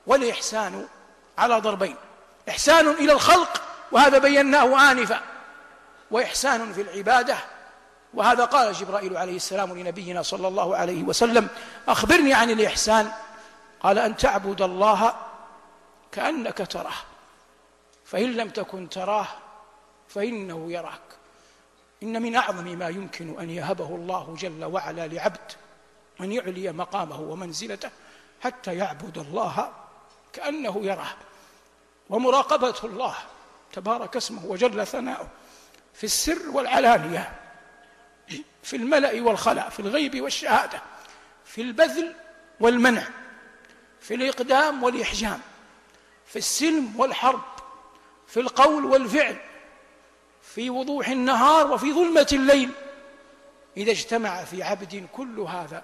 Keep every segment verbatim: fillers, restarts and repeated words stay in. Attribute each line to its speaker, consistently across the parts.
Speaker 1: والإحسان على ضربين: إحسان إلى الخلق، وهذا بيناه آنفا، وإحسان في العبادة، وهذا قال جبرائيل عليه السلام لنبينا صلى الله عليه وسلم: أخبرني عن الإحسان. قال: أن تعبد الله كأنك تراه، فإن لم تكن تراه فإنه يراك. إن من أعظم ما يمكن أن يهبه الله جل وعلا لعبد أن يعلي مقامه ومنزلته حتى يعبد الله كأنه يراه. ومراقبة الله تبارك اسمه وجل ثناؤه في السر والعلانية، في الملأ والخلاء، في الغيب والشهادة، في البذل والمنع، في الإقدام والإحجام، في السلم والحرب، في القول والفعل، في وضوح النهار وفي ظلمة الليل. إذا اجتمع في عبد كل هذا،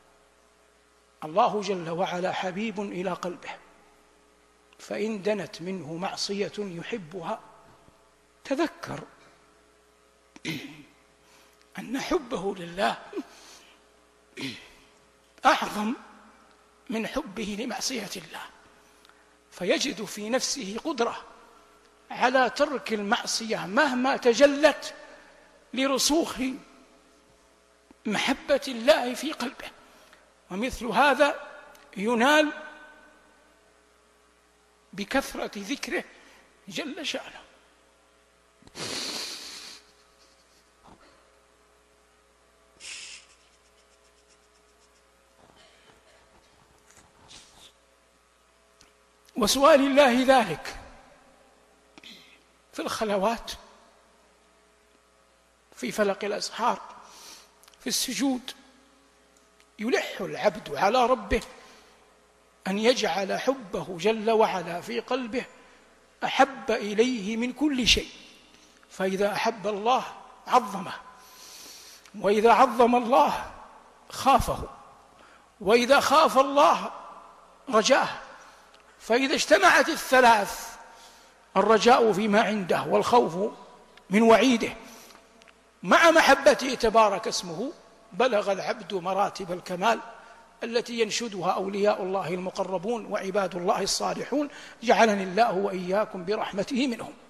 Speaker 1: الله جل وعلا حبيب إلى قلبه، فإن دنت منه معصية يحبها تذكر أن حبه لله أعظم من حبه لمعصية الله، فيجد في نفسه قدرة على ترك المعصية مهما تجلت لرسوخ محبة الله في قلبه. ومثل هذا ينال بكثرة ذكره جل شأنه. وسؤال الله ذلك في الخلوات، في فلق الأسحار، في السجود، يلح العبد على ربه أن يجعل حبه جل وعلا في قلبه أحب إليه من كل شيء. فإذا أحب الله عظمه، وإذا عظم الله خافه، وإذا خاف الله رجاه. فإذا اجتمعت الثلاث، الرجاء فيما عنده والخوف من وعيده مع محبته تبارك اسمه، بلغ العبد مراتب الكمال التي ينشدها أولياء الله المقربون وعباد الله الصالحون، جعلني الله وإياكم برحمته منهم.